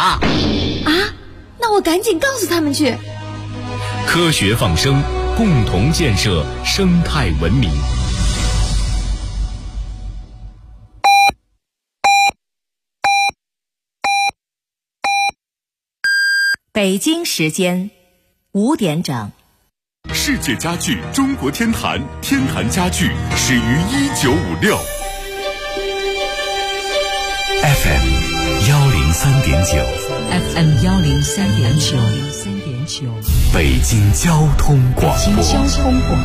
啊！ 那我赶紧告诉他们去。 科学放生，共同建设生态文明。 北京时间5点整。 世界家具中国天坛，天坛家具始于1956。 FM 103.9 FM 103.9 北京交通广播。 北京交通广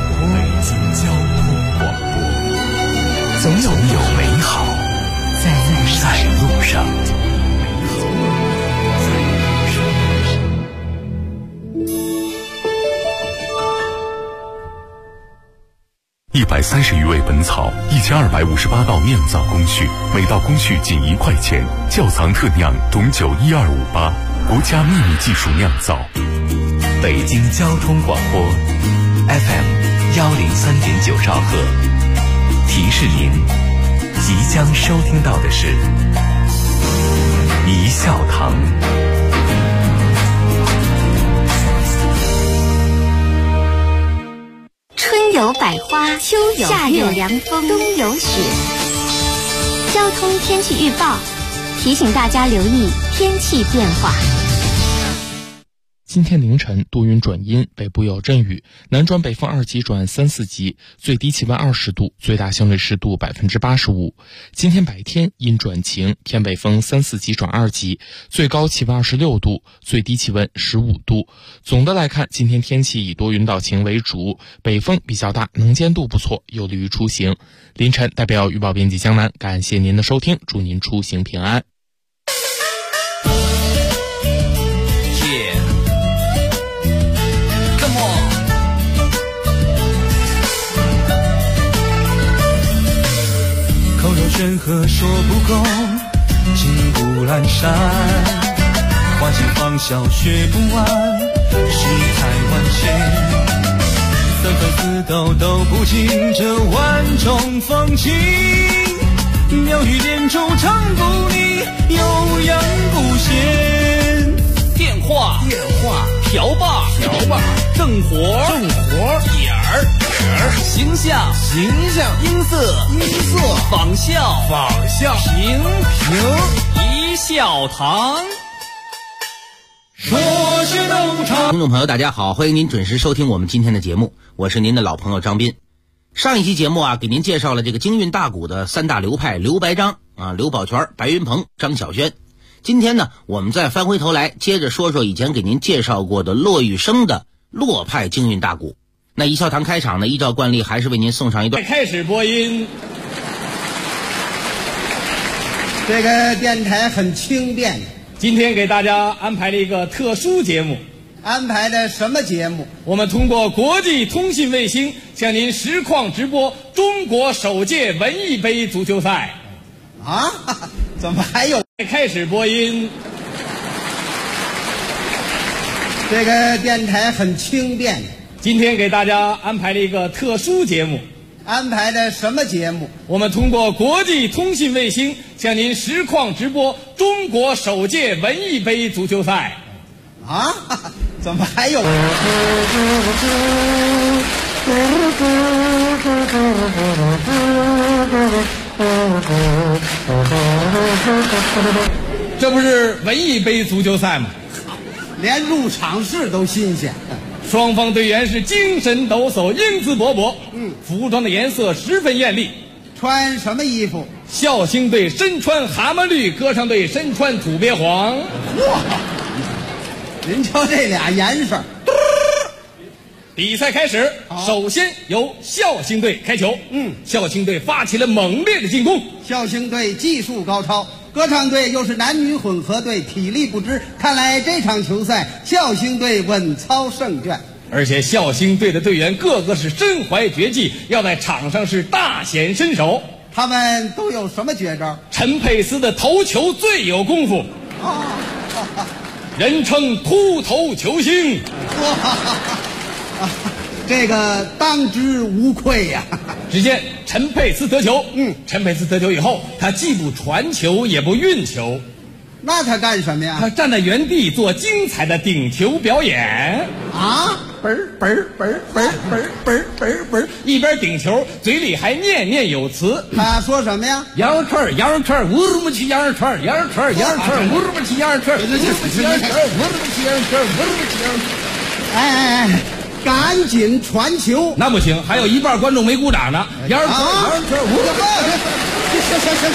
播，总有美好在路上。130余味本草，1258道酿造工序，每道工序仅1块钱。窖藏特酿种酒12588，国家秘密技术酿造。北京交通广播 FM 103.9兆赫。提示您，即将收听到的是一笑堂。 春有百花，秋有夏有凉风，冬有雪。交通天气预报提醒大家留意天气变化。 今天凌晨多云转阴，北部有阵雨，南转北风2级转3、4级，最低气温20度，最大相对湿度85%。今天白天阴转晴，偏北风3、4级转2级，最高气温26度，最低气温15度。总的来看，今天天气以多云到晴为主，北风比较大，能见度不错，有利于出行。凌晨代表预报编辑江南，感谢您的收听，祝您出行平安。 任何说不够，尽不阑珊，花尽芳笑学不完，世态万千，三分四斗都不尽这万种风情，妙语连珠唱不腻，悠扬不闲。 电话瓢把正活点儿形象音色仿效平一笑堂。 说是农场。 听众朋友大家好，欢迎您准时收听我们今天的节目，我是您的老朋友张斌。上一期节目给您介绍了这个京韵大鼓的3大流派刘白张刘宝全、白云鹏、张小轩。今天呢，我们再翻回头来接着说说以前给您介绍过的骆玉笙的骆派京韵大鼓。那一笑堂开场呢，依照惯例还是为您送上一段。 开始播音。 这个电台很轻便， 今天给大家安排了一个特殊节目。 安排的什么节目？ 我们通过国际通信卫星向您实况直播中国首届文艺杯足球赛。 怎么还有？ 开始播音。 这个电台很轻便， 今天给大家安排了一个特殊节目。 安排的什么节目？ 我们通过国际通信卫星向您实况直播中国首届文艺杯足球赛。 怎么还有？ 这不是文艺杯足球赛吗？ 连入场式都新鲜。 双方队员是精神抖擞，英姿勃勃。服装的颜色十分艳丽。 穿什么衣服？ 孝兴队身穿蛤蟆绿，歌唱队身穿土鳖黄。 您瞧这俩颜色。 比赛开始，首先由孝兴队开球。孝兴队发起了猛烈的进攻。 孝兴队技术高超，歌唱队又是男女混合队，体力不支。看来这场球赛孝兴队稳操胜券。 而且孝兴队的队员个个是身怀绝技，要在场上是大显身手。 他们都有什么绝招？ 陈佩斯的头球最有功夫，人称秃头球星。 这个当之无愧呀。 只见陈佩斯得球，陈佩斯得球以后，他既不传球也不运球， 那他干什么呀？ 他站在原地做精彩的顶球表演啊！ 嘣嘣嘣嘣嘣嘣嘣嘣，一边顶球，嘴里还念念有词。 他说什么呀？ 羊肉串，羊肉串，乌鲁木齐羊肉串，羊肉串，羊肉串，乌鲁木齐羊肉串，乌鲁木齐羊肉串，乌鲁木齐羊肉串，乌鲁木齐羊肉串。 哎，赶紧传球！ 那不行，还有一半观众没鼓掌呢。羊肉串，羊肉串，乌鲁木齐。 行，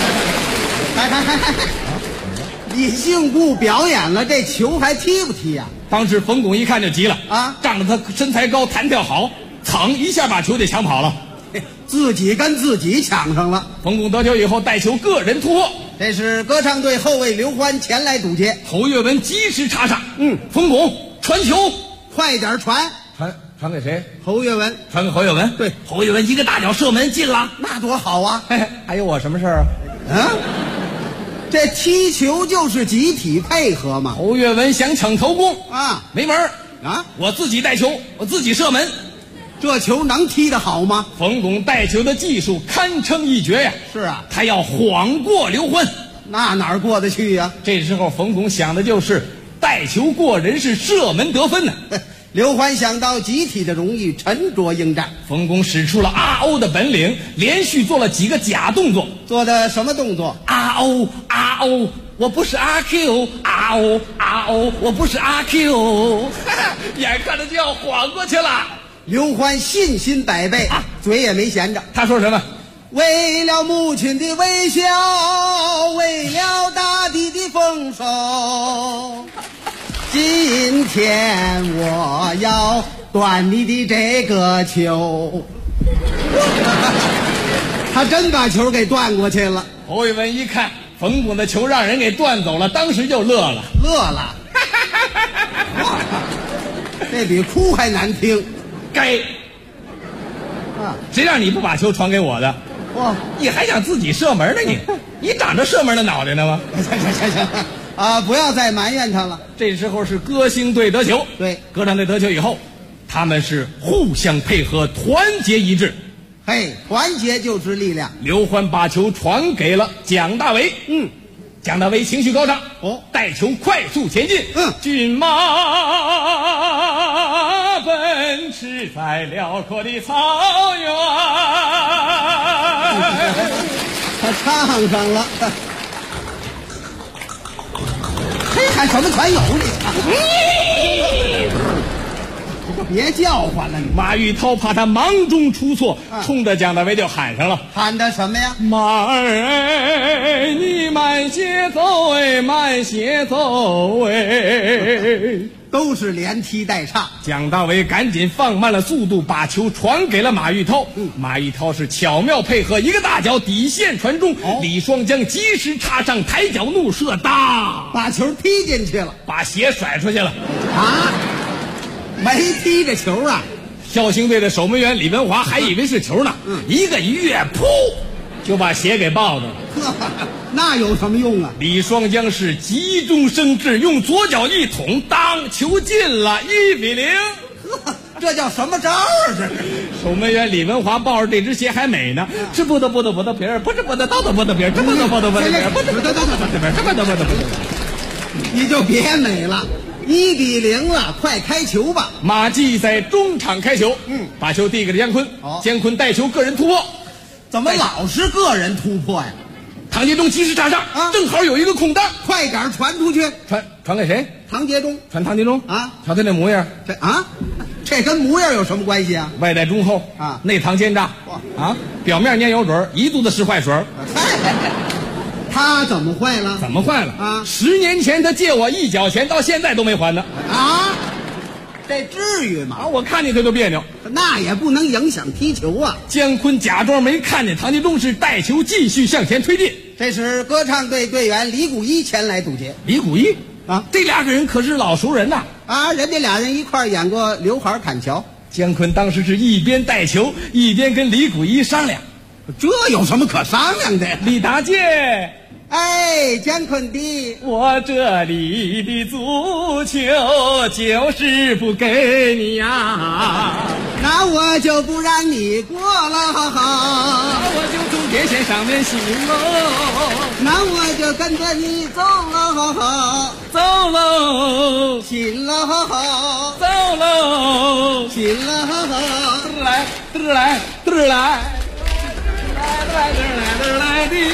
哎，你净顾表演了，这球还踢不踢呀？ 当时冯巩一看就急了啊， 仗着他身材高，弹跳好，噌一下把球给抢跑了， 自己跟自己抢上了。 冯巩得球以后带球个人突破， 这是歌唱队后卫刘欢前来堵截， 侯跃文及时插上，冯巩传球， 快点传给谁？ 侯跃文， 传给侯跃文。 对， 侯跃文一个大脚射门进了， 那多好啊！ 还有我什么事儿啊？ 这踢球就是集体配合嘛。 侯跃文想抢头功啊， 没门啊！ 我自己带球，我自己射门， 这球能踢得好吗？ 冯巩带球的技术堪称一绝呀！ 是啊， 他要晃过刘欢， 那哪儿过得去呀？ 这时候冯巩想的就是带球过人，是射门得分呢。 刘欢想到集体的荣誉，沉着应战。 冯巩使出了RO的本领，连续做了几个假动作。 做的什么动作 ？RO，我不是阿 Q。RO，我不是阿 Q。眼看着就要晃过去了。 刘欢信心百倍，嘴也没闲着。 他说什么？ 为了母亲的微笑，为了大地的丰收。今天我要断你的这个球。他真把球给断过去了。 侯跃文一看冯巩的球让人给断走了，当时就乐了。 这比哭还难听。 该谁让你不把球传给我的？你还想自己射门呢？你长着射门的脑袋呢吗？ 行啊！不要再埋怨他了。 这时候是歌星队得球， 对， 歌唱队得球以后，他们是互相配合，团结一致。 团结就是力量。 刘欢把球传给了蒋大为，蒋大为情绪高涨，带球快速前进，骏马奔驰在辽阔的草原。 他唱上了。喊什么全有你！别叫唤了你！ 马玉涛怕他忙中出错，冲着蒋大为就喊上了。 喊的什么呀？ 马儿你慢些走哎，慢些走哎。 都是连踢带唱。 蒋大为赶紧放慢了速度，把球传给了马玉涛。马玉涛是巧妙配合，一个大脚底线传中，李双江及时插上，抬脚怒射，当把球踢进去了， 把鞋甩出去了。 没踢着球啊！ 孝兴队的守门员李文华还以为是球呢，一个一跃，噗，就把鞋给抱着了。 那有什么用啊？ 李双江是急中生智，用左脚一捅，当球进了，1-0。 这叫什么招啊？这是守门员李文华抱着这只鞋还美呢，吃不得皮儿，不是不得刀的不得皮儿，吃不得皮儿，不是不得你就别美了。1-0了，快开球吧！ 马季在中场开球，把球递给了姜昆，姜昆带球个人突破， 怎么老是个人突破呀？ 唐杰忠及时插上，正好有一个空档， 快点传出去。 传给谁？ 唐杰忠。 传唐杰忠啊！ 瞧他那模样， 这跟模样有什么关系啊？ 外带忠厚啊， 内藏奸诈啊，表面蔫油嘴，一肚子是坏水。 他怎么坏了？ 怎么坏了啊？10年前他借我1角钱，到现在都没还呢。 这至于吗？ 我看见他就别扭。 那也不能影响踢球啊。 姜昆假装没看见，唐杰忠是带球继续向前推进。 这时歌唱队队员李谷一前来堵截。 李谷一这2个人可是老熟人呐！ 人家俩人一块演过《刘海砍樵》。 姜昆当时是一边带球一边跟李谷一商量， 这有什么可商量的？ 李达介， 哎，姜昆弟， 我这里的足球就是不给你呀， 那我就不让你过了，哈哈， 那我就从电线上面行喽， 那我就跟着你走了，哈哈， 走喽， 行了，哈哈， 走喽， 行了，哈哈， 来来来来。来的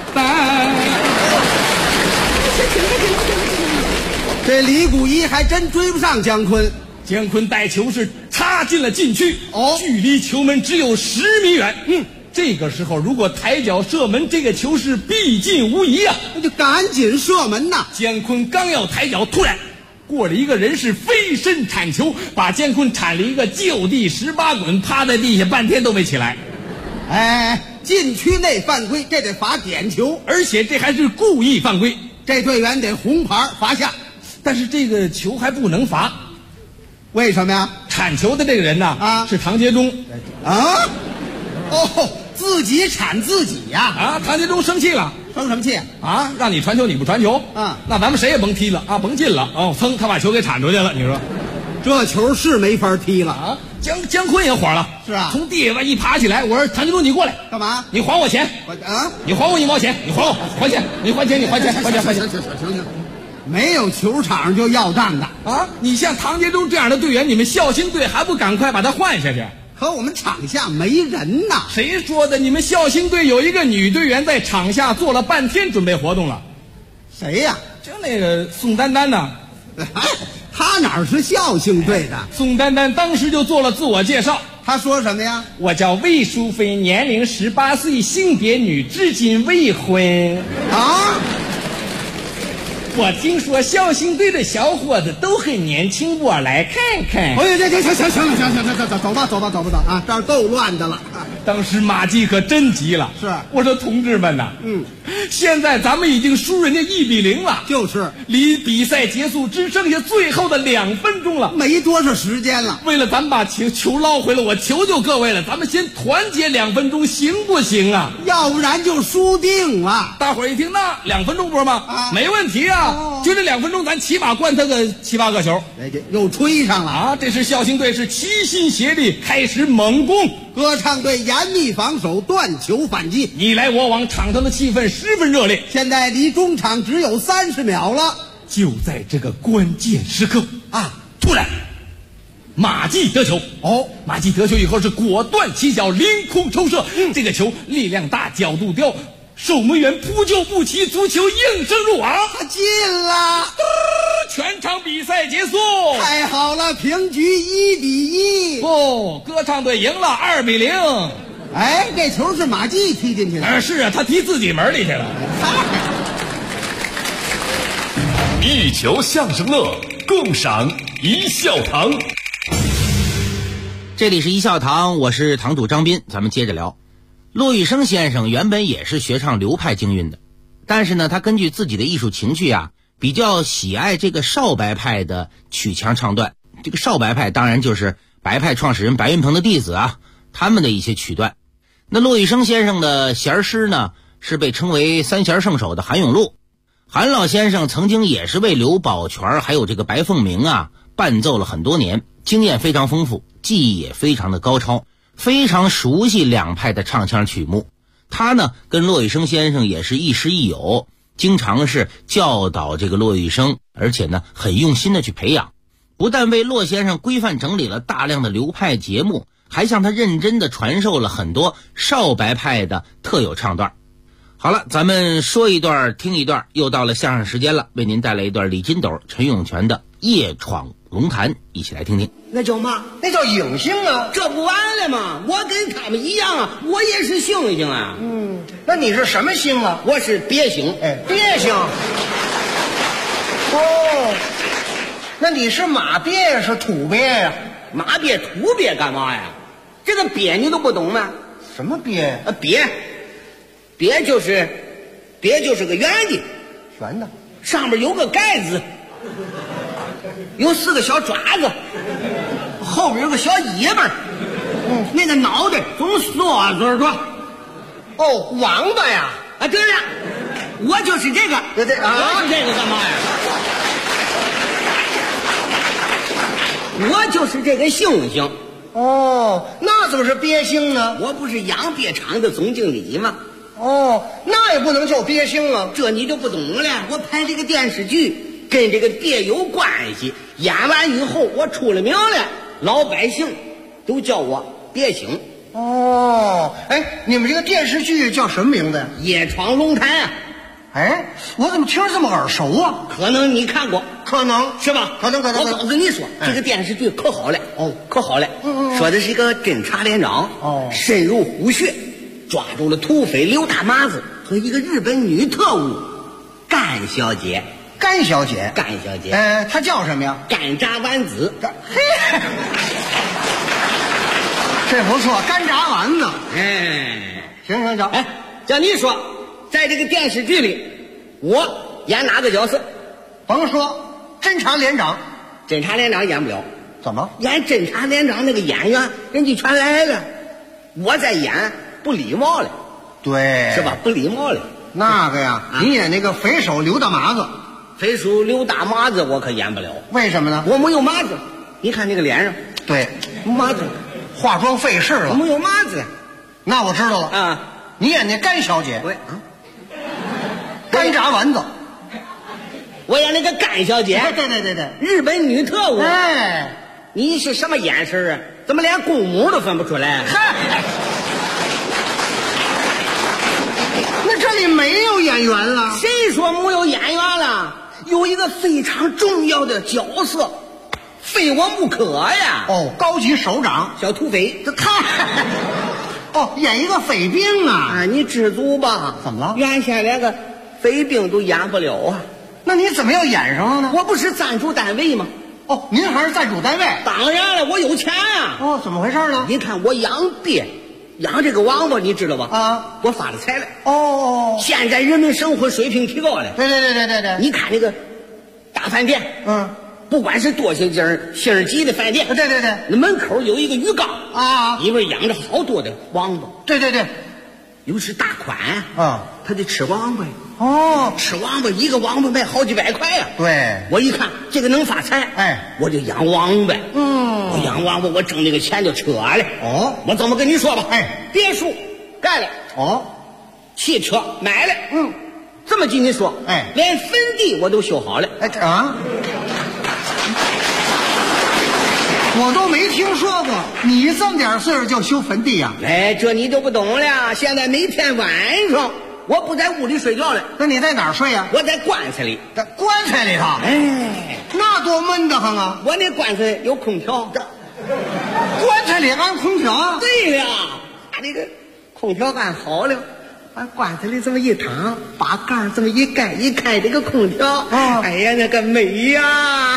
这李谷一还真追不上姜昆， 姜昆带球是插进了禁区，距离球门只有10米远。这个时候如果抬脚射门，这个球是必进无疑啊！ 那就赶紧射门呐！ 姜昆刚要抬脚，突然过了一个人是飞身铲球，把姜昆铲了一个就地18滚，趴在地下半天都没起来。 哎，禁区内犯规，这得罚点球， 而且这还是故意犯规， 这队员得红牌罚下。 但是这个球还不能罚， 为什么呀？ 铲球的这个人呢，是唐杰忠啊。哦，自己铲自己呀！ 唐杰忠生气了， 生什么气啊？让你传球你不传球那咱们谁也甭踢了啊，甭进了噌，他把球给铲出去了，你说这球是没法踢了啊！姜昆也火了， 是啊， 从地下一爬起来，我说唐杰忠你过来干嘛？ 你还我钱你还我1毛钱，你还我还钱，你还钱，你还钱，还钱，还钱， 行，没有球场上就要账的啊！你像唐杰忠这样的队员，你们孝兴队还不赶快把他换下去？ 可我们场下没人呐！ 谁说的？你们孝兴队有一个女队员在场下做了半天准备活动了。 谁呀？ 就那个宋丹丹呢。 他哪是孝兴队的？ 宋丹丹当时就做了自我介绍。 他说什么呀？ 我叫魏淑芬，年龄18岁，性别女，至今未婚。 啊！ 我听说孝兴队的小伙子都很年轻，我来看看。 哎呀，行，走吧啊！这儿够乱的了。 当时马季可真急了， 是我说同志们呐，现在咱们已经输人家1-0了， 就是离比赛结束只剩下最后的2分钟了， 没多少时间了。 为了咱们把球捞回来，我求求各位了，咱们先团结2分钟，行不行啊？ 要不然就输定了。 大伙儿一听，那2分钟不是吗？没问题啊，就这2分钟，咱起码灌他个7、8个球。 又吹上了啊！这是孝兴队是齐心协力开始猛攻， 歌唱队严密防守，断球反击， 你来我往，场上的气氛十分热烈。 现在离中场只有30秒了， 就在这个关键时刻突然马季得球。马季得球以后是果断起脚，凌空抽射，这个球力量大，角度刁，守门员扑救不齐，足球应声入网， 他进了。 全场比赛结束， 太好了，平局1-1。 歌唱队赢了2-0。 哎，这球是马季踢进去的。 是啊，他踢自己门里去了。 一球相声乐，共赏一笑堂。 这里是一笑堂，我是堂主张斌，咱们接着聊。骆玉笙先生原本也是学唱流派京韵的，但是呢，他根据自己的艺术情趣比较喜爱这个少白派的曲腔唱段。这个少白派当然就是白派创始人白云鹏的弟子他们的一些曲段。那骆玉笙先生的弦师呢，是被称为3弦圣手的韩永禄。韩老先生曾经也是为刘宝全还有这个白凤鸣伴奏了很多年，经验非常丰富，技艺也非常的高超，非常熟悉两派的唱腔曲目。他呢跟骆玉笙先生也是亦师亦友，经常是教导这个骆玉笙，而且呢很用心的去培养。不但为骆先生规范整理了大量的流派节目，还向他认真的传授了很多少白派的特有唱段。好了，咱们说一段听一段，又到了相声时间了，为您带来一段李金斗、陈永泉的《夜闯龙潭》，一起来听听。 那叫嘛？那叫影星啊！这不完了吗？我跟他们一样我也是星星那你是什么星啊？ 我是鳖星。 鳖星。那你是马鳖是土鳖呀？ 马鳖土鳖干嘛呀？这个鳖你都不懂吗？ 什么鳖？ 鳖就是个圆的， 圆的， 上面有个盖子，有4个小爪子，后边有个小尾巴，那个脑袋从梭子着。 王八呀！ 对了， 我就是这个。 对啊， 我是这个干嘛呀？我就是这个猩猩。 哦，那怎么是鳖星呢？ 我不是养鳖场的总经理吗？ 哦，那也不能叫鳖星啊， 这你就不懂了。我拍这个电视剧跟这个鳖有关系，演完以后我出了名了，老百姓都叫我鳖星。 哦，哎，你们这个电视剧叫什么名字呀？ 夜闯龙潭啊。 哎，我怎么听着这么耳熟啊？ 可能你看过， 可能是吧？ 可能。 我告诉你说，这个电视剧可好了，可好了。说的是一个侦察连长，深入虎穴，抓住了土匪刘大麻子和一个日本女特务甘小姐。 甘小姐，她叫什么呀？ 甘炸丸子。 嘿，这不错，干炸丸子。行。 哎，叫你说，在这个电视剧里，我演哪个角色？ 甭说，侦察连长。 侦察连长演不了。 怎么？ 演侦察连长那个演员人家全来了，我在演不礼貌了。 对， 是吧？不礼貌了。 那个呀，你演那个匪首刘大麻子。 匪首刘大麻子我可演不了。 为什么呢？ 我没有麻子。你看那个脸上， 对， 麻子， 化妆费事了。 没有麻子。 那我知道了啊， 你演那甘小姐。 对啊，干炸丸子。 我演那个甘小姐。 对， 日本女特务。 哎， 你是什么眼神啊？怎么连公母都分不出来？ 那这里没有演员了。 谁说没有演员了？有一个非常重要的角色，非我不可呀。 高级首长小土匪。 演一个匪兵啊！ 你知足吧？ 怎么了？ 原先连个匪兵都演不了啊。 那你怎么要演上了呢？ 我不是赞助单位吗？ 您还是赞助单位？ 当然了，我有钱啊。 怎么回事呢？ 你看我养鳖，养这个王八，你知道吧？ 啊， 我发了财了。 现在人民生活水平提高了。 对。 你看那个大饭店，不管是多星级的饭店， 对， 那门口有一个鱼缸啊， 里边养着好多的王八。 对， 有时大款啊， 他得吃王八。吃王八，一个王八卖好几百块呀。 对， 我一看这个能发财，我就养王八。我养王八，我挣这个钱就扯了。我这么跟你说吧，别墅盖了，汽车买了，这么跟你说，连坟地我都修好了。 我都没听说过，你这么点岁数就修坟地呀？ 这你就不懂了。现在每天晚上我不在屋里睡觉了。 那你在哪儿睡呀？ 我在棺材里。 在棺材里头？那多闷得慌啊！ 我那棺材有空调。 棺材里安空调？ 对了，把这个空调安好了，把棺材里这么一躺，把盖儿这么一盖，一开这个空调，哎呀，那个美呀！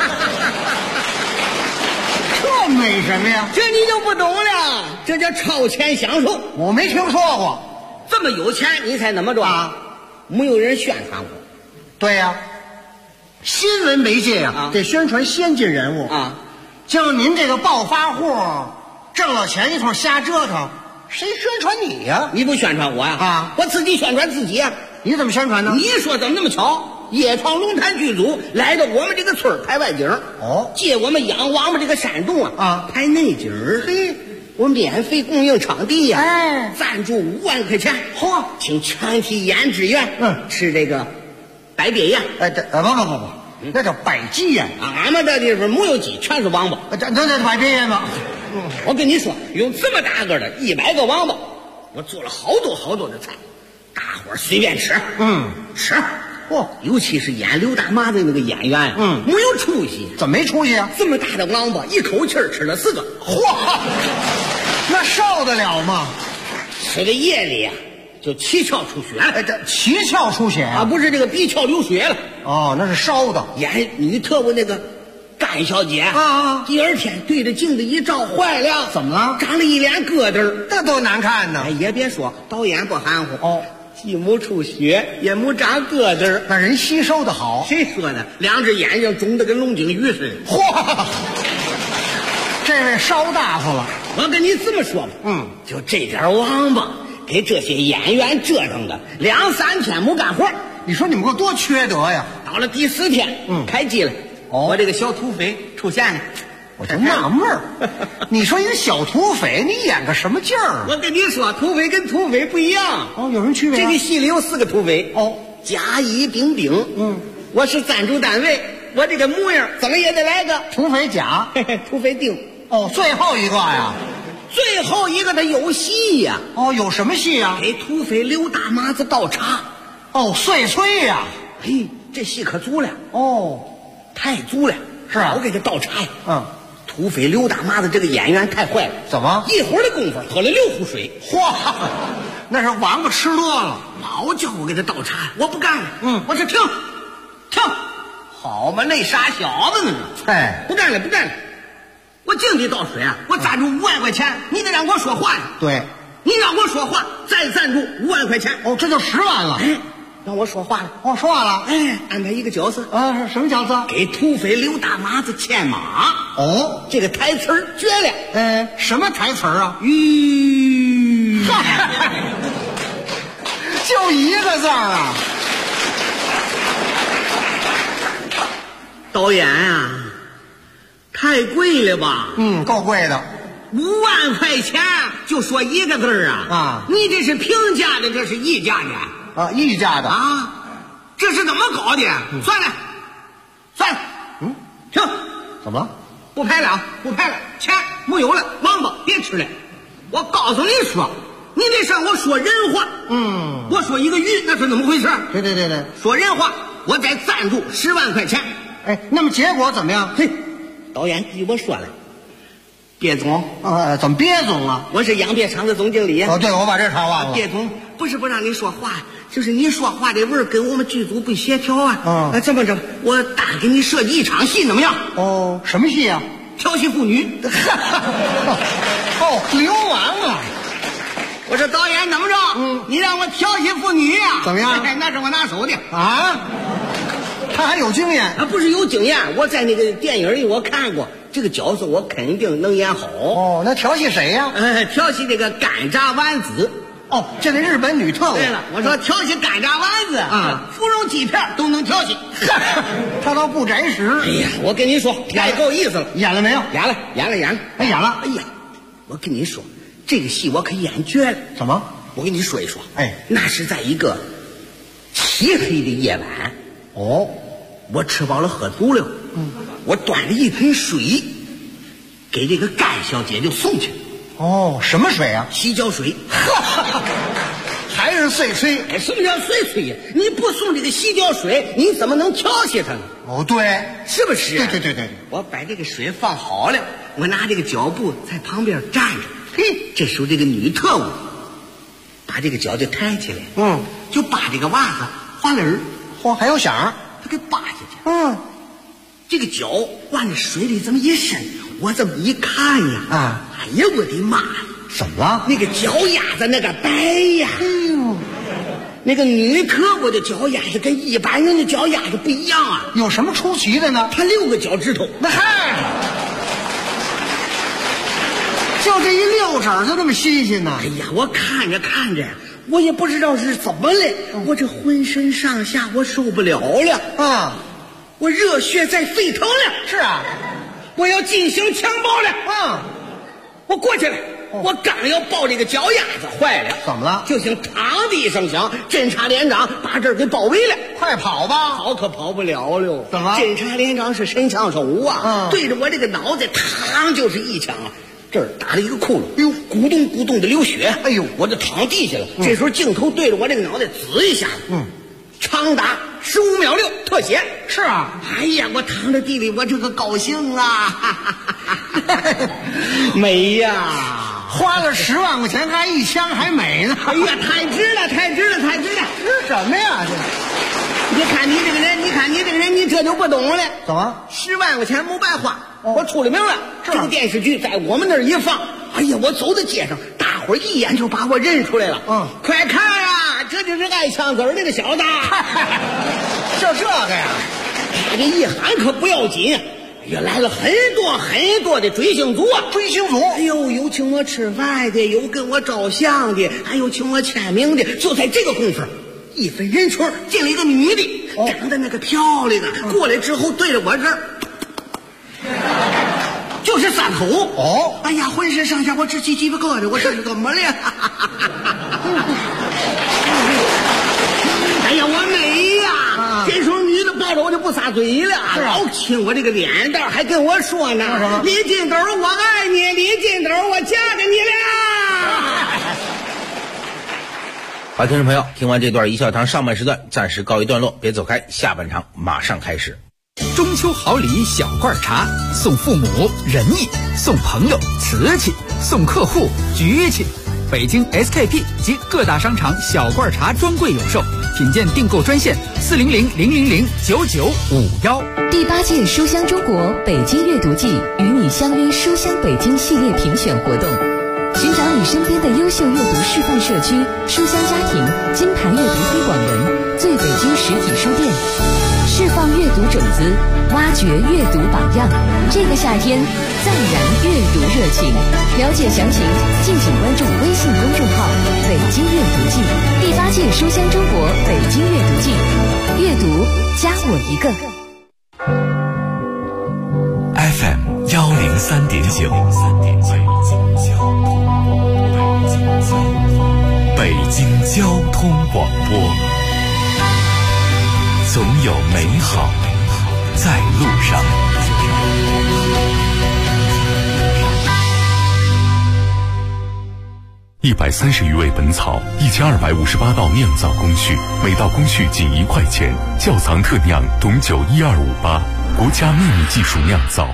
这美什么呀？ 这你就不懂了，这叫超前享受。 我没听说过。 这么有钱，你才那么着？没有人宣传过。 对呀，新闻媒介呀，得宣传先进人物啊。 像您这个暴发户，挣了钱一通瞎折腾，谁宣传你呀？ 你不宣传我呀？我自己宣传自己呀。 你怎么宣传呢？ 你说怎么那么巧？夜闯龙潭剧组来到我们这个村拍外景，借我们养王八这个山洞拍内景。我免费供应场地呀，赞助5万块钱，请全体演职员吃这个白鳖宴。 不，那叫百鸡宴。 俺们这地方没有鸡，全是王八。 那百鳖宴吗？ 我跟你说，用这么大个的100个王八，我做了好多的菜，大伙儿随便吃。吃。尤其是演刘大妈的那个演员，没有出息。 怎么没出息啊？ 这么大的王八，一口气吃了4个。 那受得了吗？ 吃的夜里呀，就七窍出血了。 七窍出血啊？ 不是这个鼻窍流血了。 那是烧的。 演女特务那个甘小姐第二天对着镜子一照，坏了。 怎么了？ 长了一脸疙瘩， 那多难看呢。 也别说，导演不含糊。既没出血，也没长疙瘩， 那人吸收的好。 谁说的？2只眼睛肿得跟龙井鱼似的。 这位烧大发了。 我跟你这么说吧，就这点王八， 给这些演员折腾的2、3天没干活。 你说你们多缺德呀！ 到了第4天，开机了，我这个小土匪出现了。 我就纳闷儿，你说一个小土匪，你演个什么劲儿？ 我跟你说，土匪跟土匪不一样。 有什么区别？ 这个戏里有4个土匪。甲乙丙丁。我是赞助单位，我这个模样怎么也得来个土匪甲， 土匪丁。 最后一个呀。 最后一个他有戏呀。 有什么戏呀？ 给土匪刘大麻子倒茶。 碎催呀。 这戏可足了。太足了。 是啊， 我给他倒茶呀。土匪刘大麻子这个演员太坏了。 怎么？ 一会儿的功夫喝了6壶水。 嚯，那是王八吃多了。 老叫我给他倒茶，我不干了。我说停，好嘛，那傻小子呢？不干了。我净得倒水啊！我赞助5万块钱，你得让我说话呀。 对， 你让我说话，再赞助5万块钱。 这就10万了。 让我说话了。 说话了。 安排一个角色。 什么角色？ 给土匪刘大麻子牵马。这个台词儿绝了。 什么台词啊？就一个字儿啊。 导演啊，太贵了吧？ 够贵的。 5万块钱就说一个字儿啊？你这是平价的，这是溢价的。 溢价的这是怎么搞的？算了，停！ 怎么了？ 不拍了，钱没有了，王八别吃了。我告诉你说，你得上我说人话。我说一个鱼，那是怎么回事？ 对， 说人话，我再赞助10万块钱。 那么结果怎么样？ 导演替我说了，别总。 怎么别总啊？ 我是养鳖厂的总经理。 对，我把这茬忘了。 别总不是不让你说话，就是你说话的味儿跟我们剧组不协调啊。这么着，我单给你设计一场戏，怎么样？ 什么戏啊？ 调戏妇女。 流氓啊！ 我说导演怎么着？你让我调戏妇女呀？ 怎么样？ 那是我拿手的啊。他还有经验不是有经验，我在那个电影里我看过这个角色，我肯定能演好。 那调戏谁呀？ 调戏这个甘蔗丸子。 这个日本女特务。 对了，我说调戏甘蔗丸子芙蓉鸡片都能调戏。 他倒不真实。 我跟你说，太够意思了。 演了没有？ 演了。 演了。 我跟你说，这个戏我可演绝了。 怎么？ 我跟你说一说。那是在一个漆黑的夜晚。我吃饱了喝足了。我端着一盆水，给这个甘小姐就送去。 什么水啊？ 洗脚水。 还是碎催。 什么叫碎催呀？你不送这个洗脚水，你怎么能调戏她呢？ 对， 是不是？ 对。 我把这个水放好了，我拿这个脚布在旁边站着。这时候这个女特务把这个脚就抬起来，就把这个袜子滑溜儿， 还有响， 他给扒下去。这个脚往那水里这么一伸，我这么一看呀，哎呀，我的妈呀！ 怎么了？ 那个脚丫子那个白呀！那个女特务的脚丫子跟一般人的脚丫子不一样啊！ 有什么出奇的呢？ 她6个脚趾头。 那就这一溜整就这么新鲜呢？ 我看着，我也不知道是怎么了，我这浑身上下我受不了了我热血在沸腾了。 是啊， 我要进行强暴了我过去了，我刚要抱这个脚丫子，坏了， 怎么了？ 就听嘡的一声响，侦察连长把这儿给包围了。 快跑吧！ 跑可跑不了了。 怎么？ 侦察连长是神枪手对着我这个脑袋，嘡就是一枪这儿打了一个窟窿，咕咚咕咚的流血。我就躺地下了。这时候镜头对着我这个脑袋，滋一下长达15秒6特写。 是啊， 我躺在地里，我这个高兴啊，美呀！ 花了10万块钱，还一枪还美呢。 太值了！ 值什么呀？ 你看你这个人，你这就不懂了。 怎么 ？10万块钱没白花，我出了名了。这个电视剧在我们那儿一放，我走在街上，大伙儿一眼就把我认出来了。快看啊，这就是爱枪子儿那个小子。 就这个呀？ 他这一喊可不要紧， 呀，来了很多的追星族啊！ 追星族， 哎呦，有请我吃饭的，有跟我照相的，还有请我签名的。就在这个功夫，一分人群进了一个女的，长得那个漂亮啊！过来之后对着我这儿就是撒口。 哦， 哎呀，浑身上下我直起鸡皮疙瘩，我这是怎么了？哎呀，我美呀！这时候女的抱着我就不撒嘴了，老亲我这个脸蛋，还跟我说呢：“李金斗，我爱你，李金斗，我嫁给你了。” 好，听众朋友，听完这段一笑堂上半时段暂时告一段落，别走开，下半场马上开始。 中秋好礼小罐茶，送父母仁义，送朋友瓷器，送客户局气。北京 SKP 及各大商场小罐茶专柜有售，品鉴订购专线400-000-9951。 第8届书香中国北京阅读季与你相约书香北京系列评选活动，寻找你身边的优秀阅读示范社区、书香家庭、金牌阅读推广人、最北京实体书店，释放阅读种子，挖掘阅读榜样。这个夏天再燃阅读热情。了解详情，敬请关注微信公众号“北京阅读季”。第8届书香中国北京阅读季，阅读加我一个。 FM 103.9，北京交通广播，总有美好在路上。130余味本草，1258道酿造工序，每道工序仅1块钱。窖藏特酿董酒12588，国家秘密技术酿造。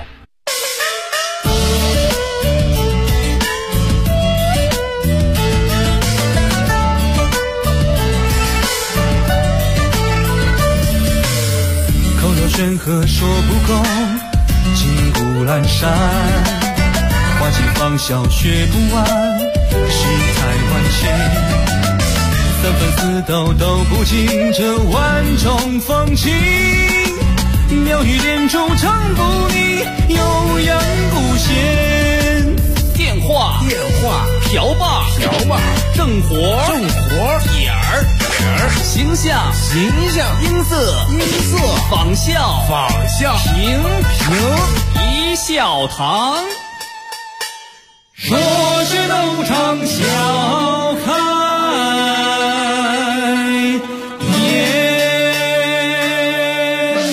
口若悬河说不够，金谷阑珊，花期芳笑学不完，世态万千，三分四斗都不尽这万种风情，妙语连珠唱不腻，悠扬不歇。 电话瓢把正活点儿形象音色仿效平一笑堂， 说学逗唱笑开颜。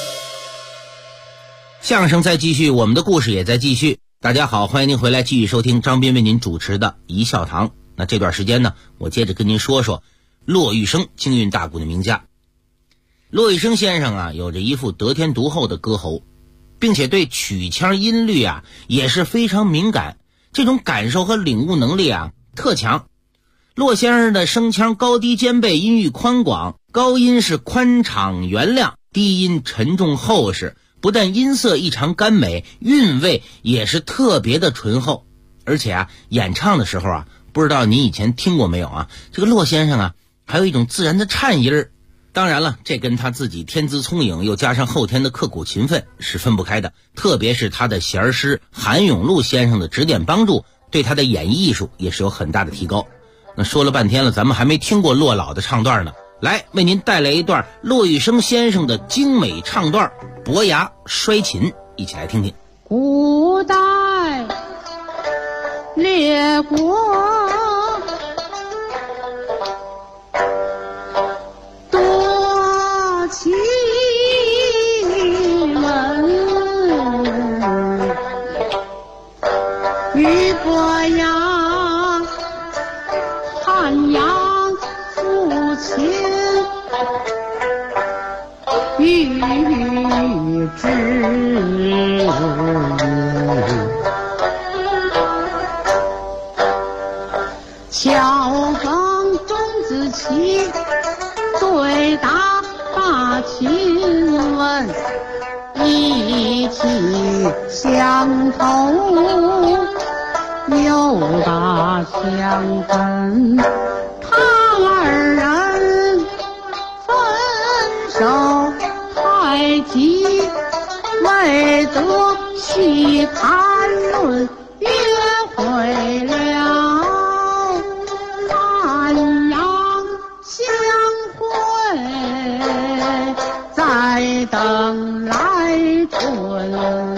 相声在继续，我们的故事也在继续。大家好，欢迎您回来继续收听张斌为您主持的一笑堂。那这段时间呢，我接着跟您说说骆玉笙京韵大鼓的名家。骆玉笙先生啊，有着一副得天独厚的歌喉，并且对曲腔音律啊也是非常敏感，这种感受和领悟能力啊特强。骆先生的声腔高低兼备，音域宽广，高音是宽敞圆亮，低音沉重厚实，不但音色异常甘美，韵味也是特别的醇厚。而且啊，演唱的时候啊，不知道您以前听过没有啊，这个骆先生啊还有一种自然的颤音儿。当然了，这跟他自己天资聪颖又加上后天的刻苦勤奋是分不开的，特别是他的弦师韩永禄先生的指点帮助，对他的演绎艺术也是有很大的提高。那说了半天了，咱们还没听过骆老的唱段呢，来为您带来一段骆玉笙先生的精美唱段《伯牙摔琴》，一起来听听。 古代列国多奇闻，俞伯牙汉阳父亲尉迟，巧逢钟子期，对答大亲问，意气相投，又大相分。他二人分手太急，为未得细谈论，约会了汉阳相会，再等来春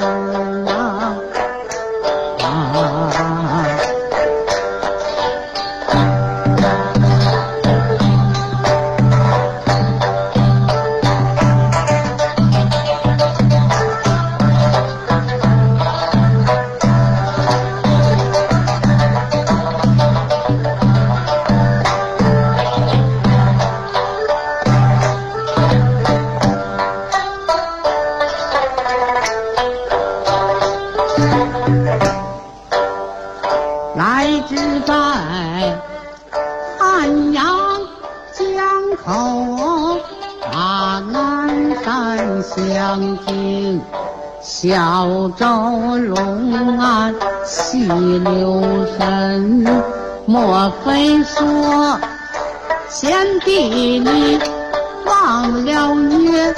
来至在汉阳江口，大南山相听，小舟龙岸细留神。莫非说贤弟你忘了约，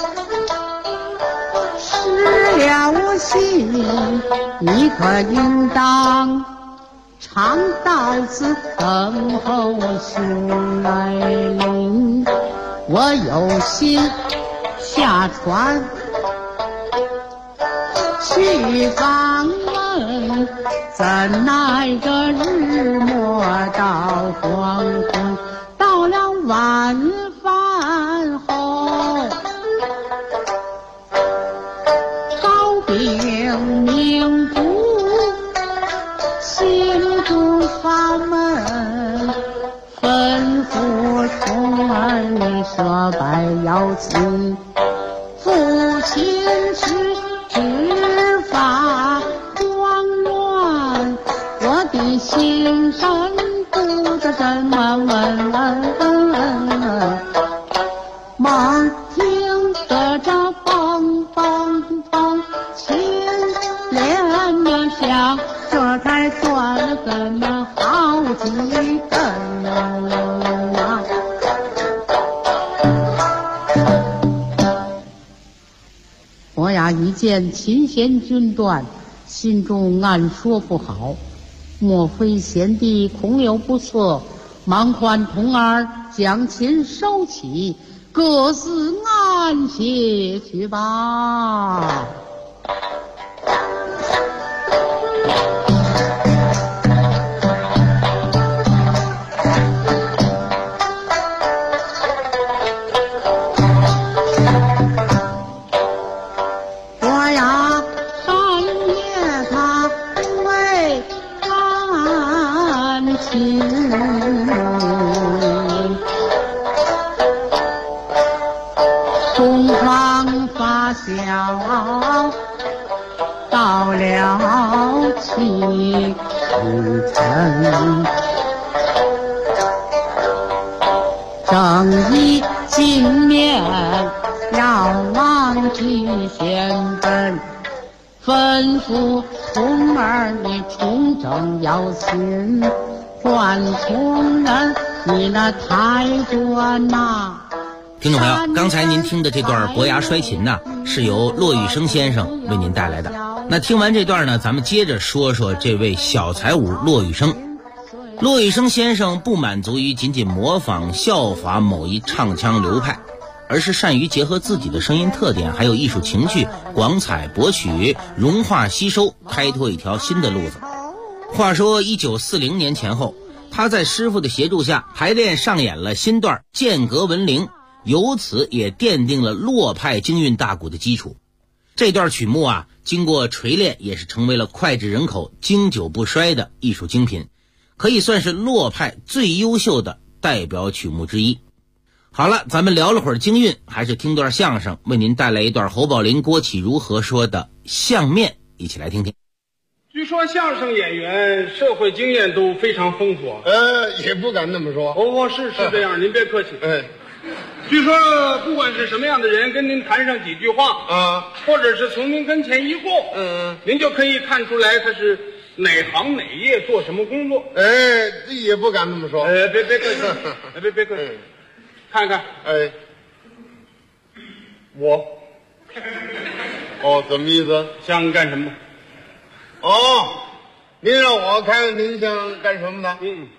失了我心，你可应当常到此等候兄来临。我有心下船去访问，怎奈这日没到黄昏，到了晚饭后，高禀明主，心中发闷，吩咐童儿你说白要请父亲是执法慌乱，我的心神不知怎么问，猛听得这梆梆梆琴连绵响，这才断了这么好几根啊！我呀一见琴弦君断，心中暗说不好，莫非贤弟恐有不测，忙唤童儿将琴收起，各自安歇去吧。东方发笑，到了清晨，正义镜面要往去显本，吩咐童儿你重整要请，管同人你那抬端呐。 听众朋友，刚才您听的这段伯牙摔琴呢，是由骆玉笙先生为您带来的。那听完这段呢，咱们接着说说这位小才武骆玉笙。骆玉笙先生不满足于仅仅模仿效法某一唱腔流派，而是善于结合自己的声音特点还有艺术情趣，广采博取，融化吸收，开拓一条新的路子。话说1940年前后，他在师傅的协助下排练上演了新段剑阁闻铃，由此也奠定了骆派京韵大鼓的基础。这段曲目啊，经过锤炼，也是成为了脍炙人口、经久不衰的艺术精品，可以算是骆派最优秀的代表曲目之一。好了，咱们聊了会儿京韵，还是听段相声，为您带来一段侯宝林、郭启儒合说的相面，一起来听听。 据说相声演员社会经验都非常丰富， 也不敢那么说。 是这样，您别客气。据说不管是什么样的人跟您谈上几句话啊，或者是从您跟前一过，您就可以看出来他是哪行哪业做什么工作。 也不敢那么说。 别客气，别客气。看看， 我哦，怎么意思？ 想干什么？ 哦，您让我看看您想干什么呢？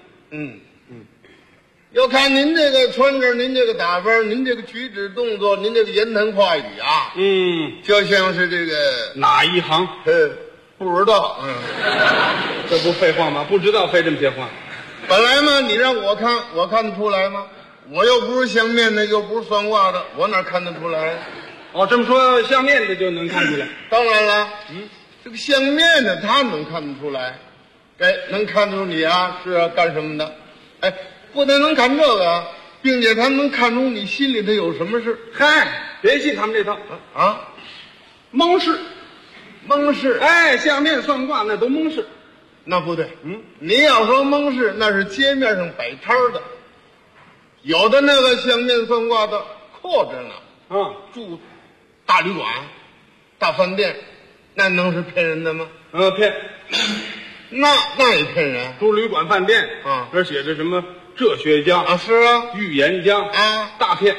要看您这个穿着，您这个打扮，您这个举止动作，您这个言谈话语啊，就像是这个哪一行？ 不知道。 这不废话吗？不知道废这么些话。 本来嘛，你让我看，我看得出来吗？我又不是相面的，又不是算卦的，我哪看得出来？ 哦，这么说相面的就能看出来？ 当然了，这个相面的他能看得出来，能看出你啊是要干什么的。不但能看这个，并且他能看出你心里头有什么事。 嗨，别信他们这套啊！ 蒙事， 蒙事。 相面算卦那都蒙事。 那不对，你要说蒙事，那是街面上摆摊的，有的那个相面算卦的阔着呢，住大旅馆、大饭店，那能是骗人的吗？ 骗。 那也骗人。 住旅馆饭店啊，这写着什么哲学家啊？是啊， 预言家啊，大骗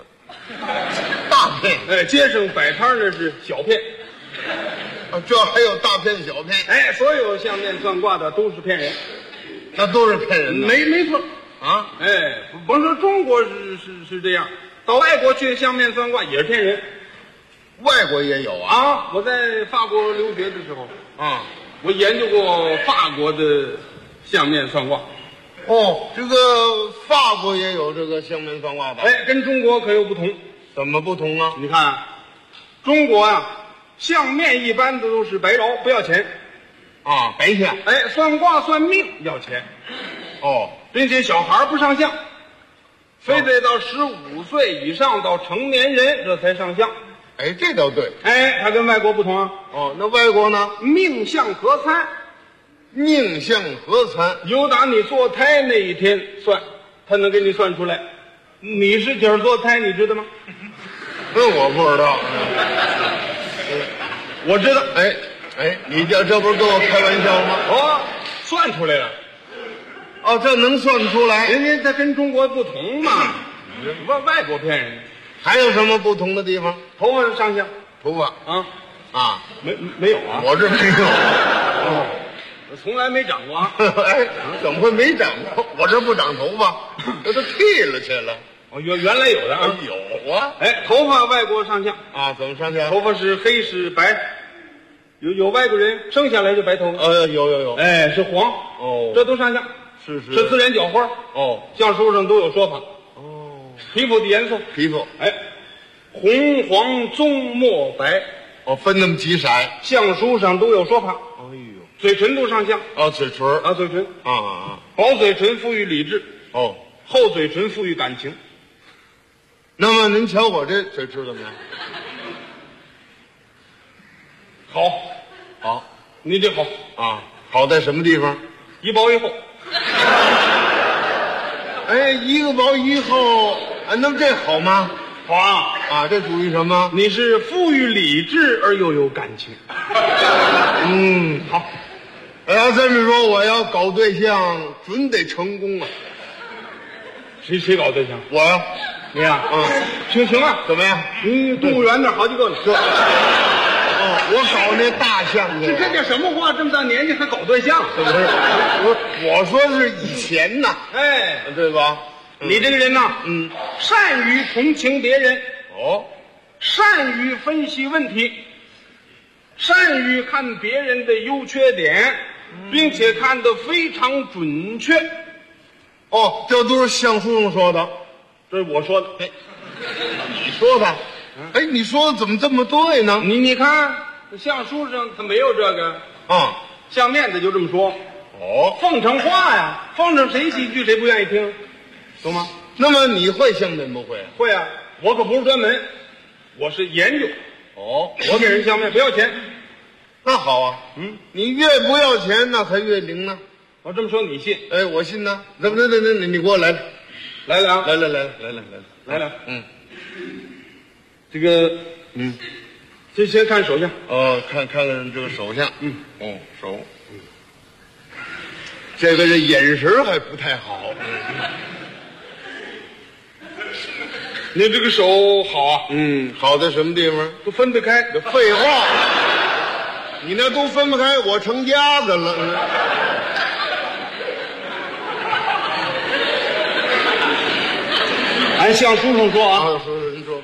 大骗。 街上摆摊那是小骗。 这还有大骗小骗。 所有相面算卦的都是骗人， 那都是骗人的。 没错啊。 甭说中国是这样，到外国去相面算卦也是骗人。 外国也有啊。 我在法国留学的时候我研究过法国的相面算卦。 这个法国也有这个相面算卦的。 跟中国可有不同。 怎么不同啊？ 你看，中国相面一般都是白劳，不要钱。 白相。 算卦算命要钱。并且小孩不上相，非得到15岁以上到成年人这才上相。 这倒对。 它跟外国不同啊。 那外国呢？ 命相合参。 命相合参， 有打你坐胎那一天算，他能给你算出来。你是几儿坐胎，你知道吗？ 我不知道。 我知道。 你这不是跟我开玩笑吗？ 算出来了。 这能算出来？ 人家这跟中国不同嘛。外国骗人。 还有什么不同的地方？ 头发上相。 头发没有啊？ 我这没有。 我从来没长过。 怎么会没长过？我这不长头发，这都剃了去了。 原来有的啊。 有啊。 头发外国上相怎么上相？ 头发是黑是白？有外国人生下来就白头发。 有。 是黄。这都上相。 是自然搅花。相书上都有说法。皮肤的颜色。 皮肤。 红黄棕墨白。 分那么几色。 相书上都有说法。嘴唇都上相。 嘴唇。 嘴唇。薄嘴唇富于理智。厚嘴唇富于感情。 那么您瞧我这嘴唇怎么样？好。 你这好好在什么地方？ 一薄一厚。 一个薄一厚，那么这好吗？ 好这属于什么？ 你是富于理智而又有感情。 好。要这么说，我要搞对象准得成功啊。 谁搞对象？ 我呀。 你呀？行啊。 怎么样？ 动物园那好几个呢。 我搞那大象去。 这叫什么话？这么大年纪还搞对象？ 不是，我说是以前呐。对吧？ 你这个人呐，善于同情别人。善于分析问题，善于看别人的优缺点，并且看得非常准确。 这都是相书上说的。 这是我说的。 你说的。你说的怎么这么对呢？ 你看相书上他没有这个。相面的就这么说。奉承话呀，奉承谁几句谁不愿意听，懂吗？ 那么你会相面不会？ 会啊，我可不是专门，我是研究。我给人相面不要钱。 那好啊。你越不要钱，那才越灵呢。 我这么说你信？ 我信呢。那你给我来了。来。这个先看手相。 看这个手相。手。这眼神还不太好。 你这个手好啊。 好在什么地方？ 都分得开。 废话，你那都分不开，我成鸭子了。 按相书上说啊， 您说吧。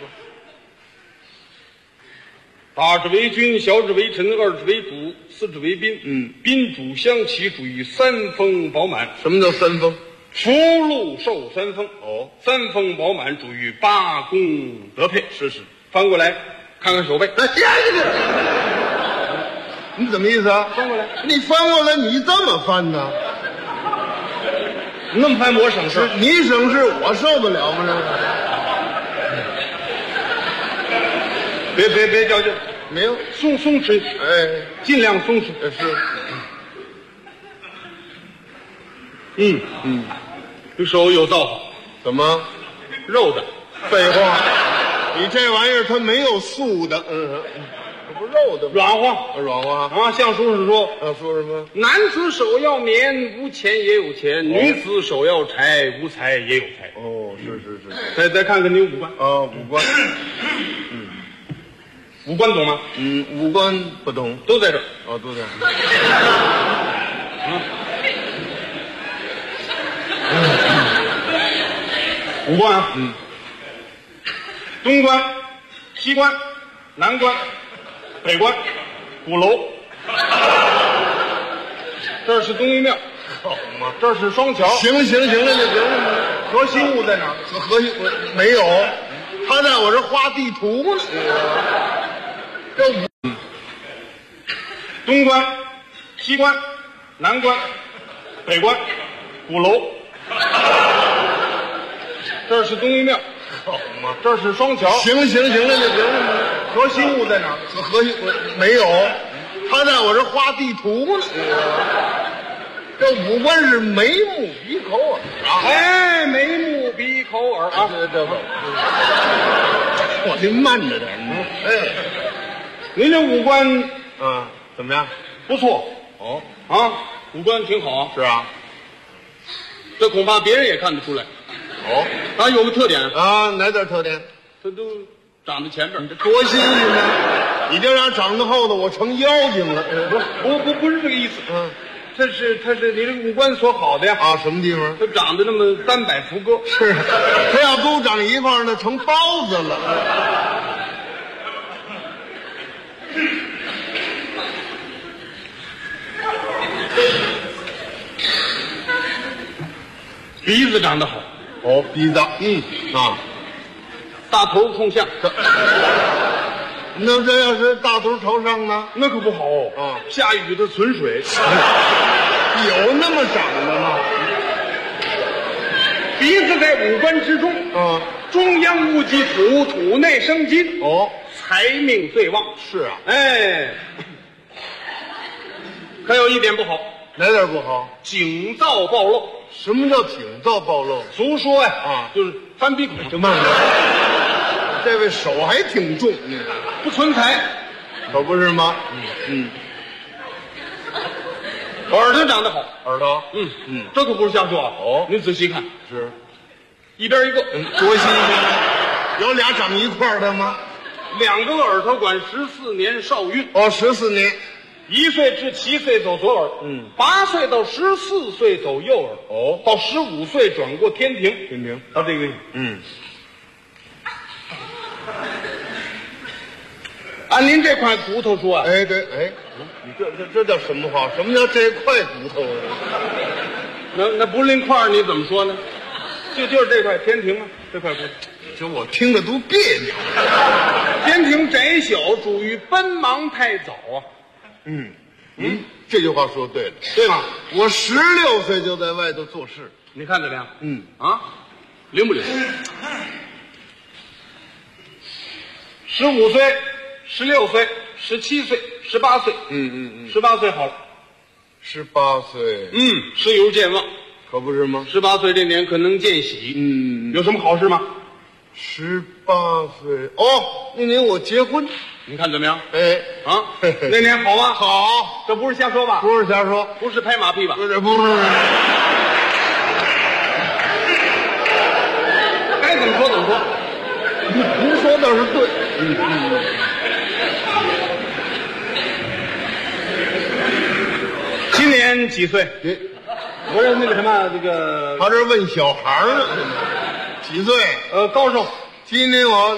大之为君，小之为臣，二之为主，四之为宾。宾主相齐，属于三丰饱满。 什么叫三丰？ 福禄寿三丰。三丰饱满，属于八功德配。 是。 翻过来看看手背。 你怎么意思啊？ 翻过来。 你翻过来，你这么翻呢？ 那么翻我省事， 你省事，我受得了吗？ 别较劲， 没有松弛，尽量松弛。 是。 这手有造化。 怎么？ 肉的。 废话，你这玩意儿它没有素的，这不肉的吗？ 软化啊！相书上说， 说什么？ 男子手要棉，无钱也有钱；女子手要柴，无财也有财。 是。 再看看你五官五官， 五官懂吗？ 五官不懂， 都在这儿。 都在。 五官啊，东关、西关、南关、北关、鼓楼，这是东一面， 好嘛， 这是双桥。 行了， 核心物在哪儿？ 核心没有，他在我这画地图呢。这东关、西关、南关、北关、鼓楼，这是东一面， 好嘛， 这是双桥。 行了， 核心物在哪儿？ 核心没有，他在我这画地图呢。这五官是眉目鼻口耳啊！ 眉目鼻口耳啊！ 这我这慢着点。 您这五官怎么样？ 不错五官挺好啊。 是啊， 这恐怕别人也看得出来。他有个特点哪点特点？ 他都长在前边， 多新鲜呢！你就让长在后头，我成妖精了。 不是这个意思。他是你这个五官所好的呀。 什么地方？ 他长得那么300伏歌。 是，他要都长一块呢，成包子了。 鼻子长得好。 鼻子， 大头冲向。 那这要是大头朝上呢？ 那可不好下雨它存水。 有那么长的吗？ 鼻子在五官之中，中央戊己土，土内生金，财命最旺。 是啊， 可有一点不好。 哪点不好？ 颈灶暴露。 什么叫颈灶暴露？ 俗说呀，就是翻鼻孔。 这慢点，这位手还挺重， 不存财， 可不是吗？ 耳朵长得好。 耳朵， 这可不是瞎说啊。您仔细看， 是一边一个， 多新鲜！有俩长一块的吗 ？2个耳朵管14年少运。 14年。 1岁至7岁走左耳，8岁到14岁走右耳，到15岁转过天庭，到这个按您这块骨头说对，你这叫什么话？什么叫这块骨头？ 那不是另块，你怎么说呢？就是这块天庭啊，这块骨头， 这我听着都别扭。 天庭窄小，属于奔忙太早啊。 这句话说对了， 对吧？ 我16岁就在外头做事， 你看怎么样？灵不灵？15岁、16岁、17岁、18岁，18岁好了。 18岁， 事由健忘， 可不是吗 ？18岁这年可能见喜，有什么好事吗 ？18岁，那年我结婚。 你看怎么样？那年好吗？ 好， 这不是瞎说吧？ 不是瞎说， 不是拍马屁吧？ 不是。 该怎么说怎么说。 今年几岁？我是那个什么，这个他这问小孩呢，几岁？ 高寿？ 今年我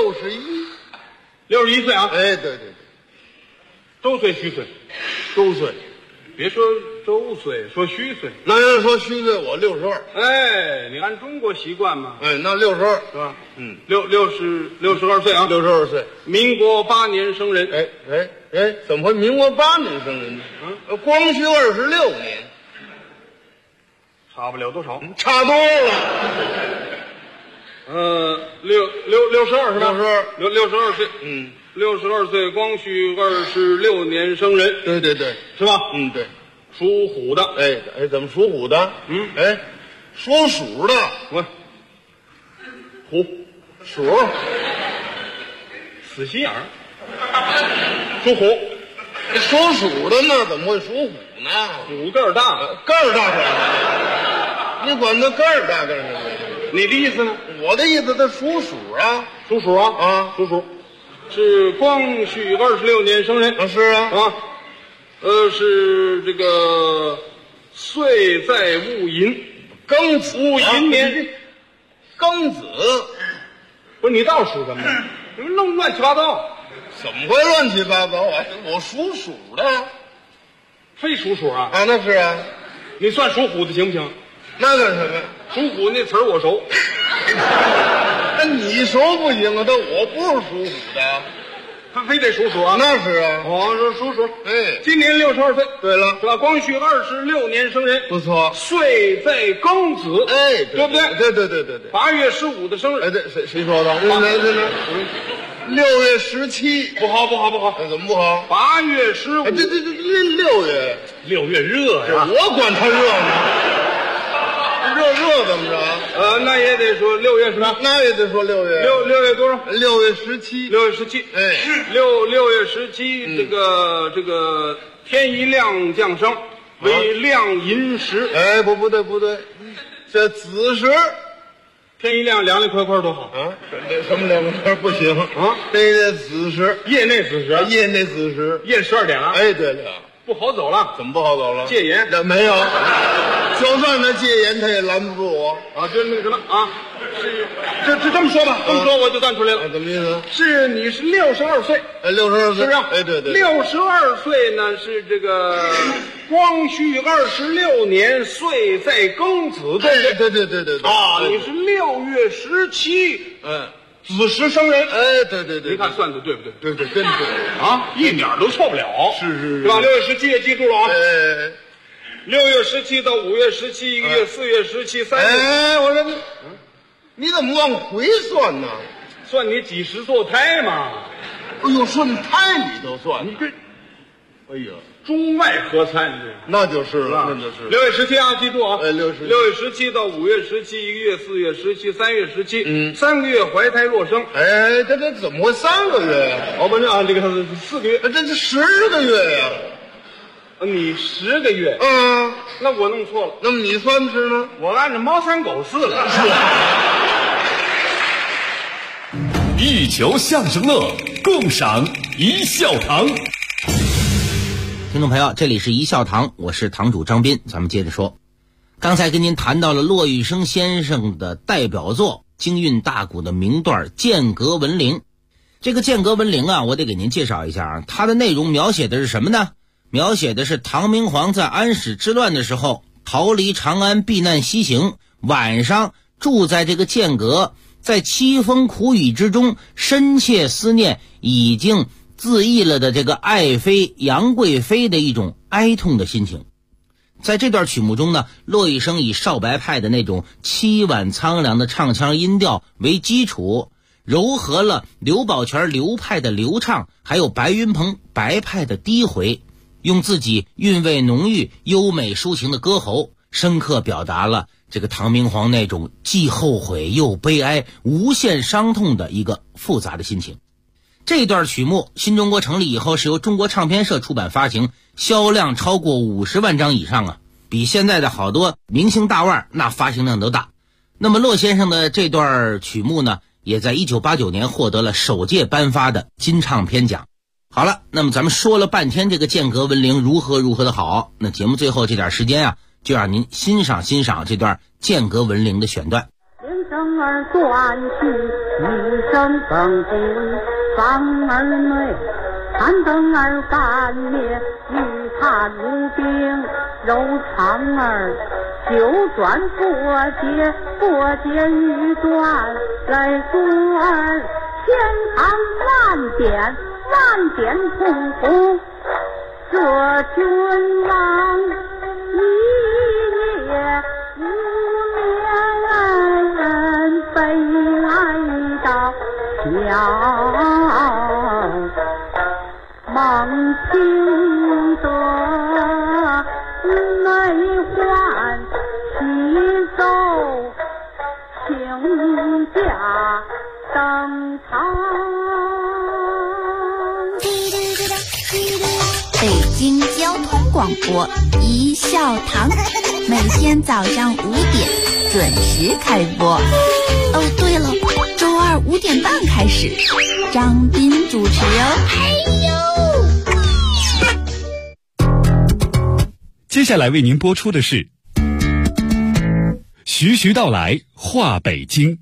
61岁啊！ 哎，对， 周岁虚岁， 周岁， 别说周岁，说虚岁。 那要说虚岁，我62。 哎，你按中国习惯嘛。 哎，那62 是吧？62岁啊 ，62岁， 民国8年生人。 哎，怎么会民国8年生人呢？光绪26年， 差不了多少， 差多了。 62是吧？62岁。 62岁，光绪26年生人。 对， 是吧？ 对， 属虎的。 哎，怎么属虎的？属鼠的。 我虎鼠， 死心眼儿。属虎， 属鼠的呢，怎么会属虎呢？ 虎个儿大， 个儿大点儿。你管它个儿大干什么？ 你的意思呢？ 我的意思，它属鼠啊， 属鼠啊，属鼠。 是光绪26年生人， 是啊， 是这个岁在戊寅， 庚子， 戊寅年， 庚子， 不是你倒属什么？你们弄乱七八糟， 怎么会乱七八糟啊？我属鼠的， 非属鼠啊？ 啊，那是啊， 你算属虎的行不行？ 那干什么？ 属虎那词儿我熟。 那你熟不行啊？但我不是属虎的， 他非得属鼠啊？ 那是啊。 哦，是属鼠。 哎， 今年62岁。 对了， 是吧？光绪26年生人， 不错。 岁在庚子， 哎， 对不对？ 对。 8月15的生日。 哎，对，谁说的？6月17， 不好。 怎么不好 ？8月15。 哎，对，6月热呀！ 我管它热呢。 热怎么着？ 那也得说6月是吧？ 那也得说6月。 6月多少 ？6月17。 6月17。 哎 ，6月17，这个天一亮降生为亮寅时。 哎，不对，这子时。 天一亮，凉快多好啊！什么凉快不行啊？这子时， 夜内子时， 夜内子时， 夜12点了。 哎，对了。 不好走了， 怎么不好走了？ 戒严？ 没有，就算他戒严，他也拦不住我啊！就是那个什么啊，是这么说吧，这么说我就算出来了。 怎么意思？ 是你是62岁 ，62岁， 是不是？ 哎，对。 62岁呢是这个光绪26年，岁在庚子， 对。 啊，你是6月17，子时生人， 哎，对， 你看算的对不对？ 对，真对啊，一点都错不了。 是吧？6月17也记住了啊。 哎 ，6月17到5月17，1个月4月17，3月。 哎，我说你怎么往回算呢？ 算你几时堕胎嘛？ 哎呦，顺胎里头算， 你这， 哎呀， 中外合参这。 那就是了，那就是。 6月17啊，记住啊。 哎，6月 17到5月17，1个月4月17，3月17，3个月怀胎若生。 哎，这怎么会3个月呀？ 哦，不是啊，这个4个月， 这10个月呀。 你10个月，那我弄错了。 那么你算的是呢？ 我按照猫3狗4了。 一球相声乐，共赏一笑堂。 听众朋友，这里是一笑堂，我是堂主张斌，咱们接着说。刚才跟您谈到了骆玉笙先生的代表作京韵大鼓的名段《剑阁闻铃》。这个《剑阁闻铃》啊，我得给您介绍一下啊，它的内容描写的是什么呢？描写的是唐明皇在安史之乱的时候逃离长安避难西行，晚上住在这个剑阁，在凄风苦雨之中深切思念已经自缢了的这个爱妃杨贵妃的一种哀痛的心情。在这段曲目中呢，骆玉笙以少白派的那种凄婉苍凉的唱腔音调为基础，糅合了刘宝全刘派的流畅，还有白云鹏白派的低回，用自己韵味浓郁优美抒情的歌喉，深刻表达了这个唐明皇那种既后悔又悲哀无限伤痛的一个复杂的心情。这段曲目新中国成立以后是由中国唱片社出版发行，销量超过50万张以上啊，比现在的好多明星大腕那发行量都大。那么骆先生的这段曲目呢， 也在1989年获得了首届颁发的金唱片奖。好了，那么咱们说了半天这个间隔文铃如何的好，那节目最后这点时间啊，就让您欣赏这段间隔文铃的选段。 铃声儿断去，一声更急，房儿内残灯儿半灭，玉炭无冰，柔肠儿九转过节欲断，来珠儿千行万点痛苦，这君王一夜无眠，悲哀到晓，梦听得内患齐奏，请假登堂。 北京交通广播一笑堂，每天早上5点准时开播。哦，对了，周二5点半开始，张斌主持哦。 接下来为您播出的是徐徐道来话北京。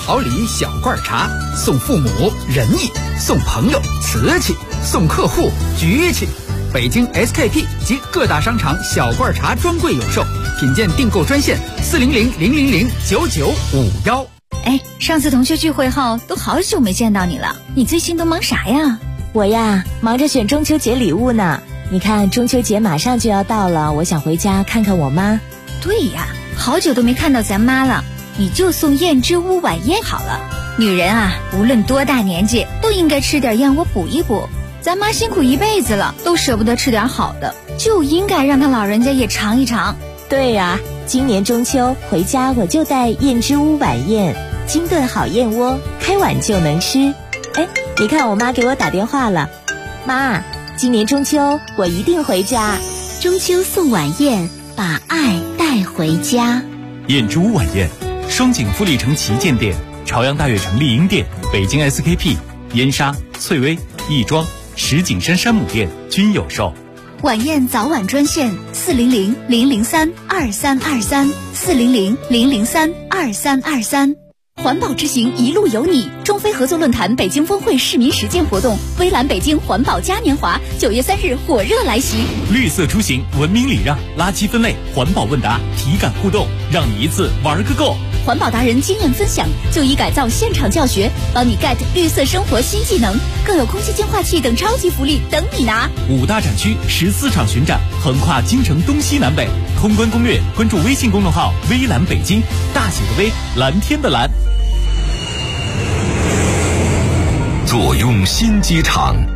好礼小罐茶，送父母仁义，送朋友瓷器，送客户局气。北京 SKP 及各大商场小罐茶专柜有售，品鉴订购专线400-000-9951。 哎，上次同学聚会后都好久没见到你了，你最近都忙啥呀？ 我呀，忙着选中秋节礼物呢。你看中秋节马上就要到了，我想回家看看我妈。 对呀，好久都没看到咱妈了，你就送燕之屋晚宴好了。女人啊，无论多大年纪都应该吃点燕窝补一补。咱妈辛苦一辈子了，都舍不得吃点好的，就应该让她老人家也尝一尝。 对呀，今年中秋回家我就带燕之屋晚宴，精炖好燕窝，开碗就能吃。哎，你看我妈给我打电话了。妈，今年中秋我一定回家。 中秋送晚宴，把爱带回家。 燕之屋晚宴，双井富力城旗舰店、朝阳大悦城丽婴店、北京 SKP、燕莎、翠微、亦庄、石景山山姆店均有售。 晚宴早晚专线400-003-2323 400-003-2323。环保之行一路有你，中非合作论坛北京峰会市民实践活动，微蓝北京环保嘉年华9月3日火热来袭。 绿色出行，文明礼让，垃圾分类，环保问答，体感互动，让你一次玩个够。 环保达人经验分享，就医改造现场教学，帮你 get 绿色生活新技能，更有空气净化器等超级福利等你拿。 5大展区14场巡展，横跨京城东西南北。通关攻略，关注微信公众号微蓝北京，大写的微，蓝天的蓝。 坐拥新机场，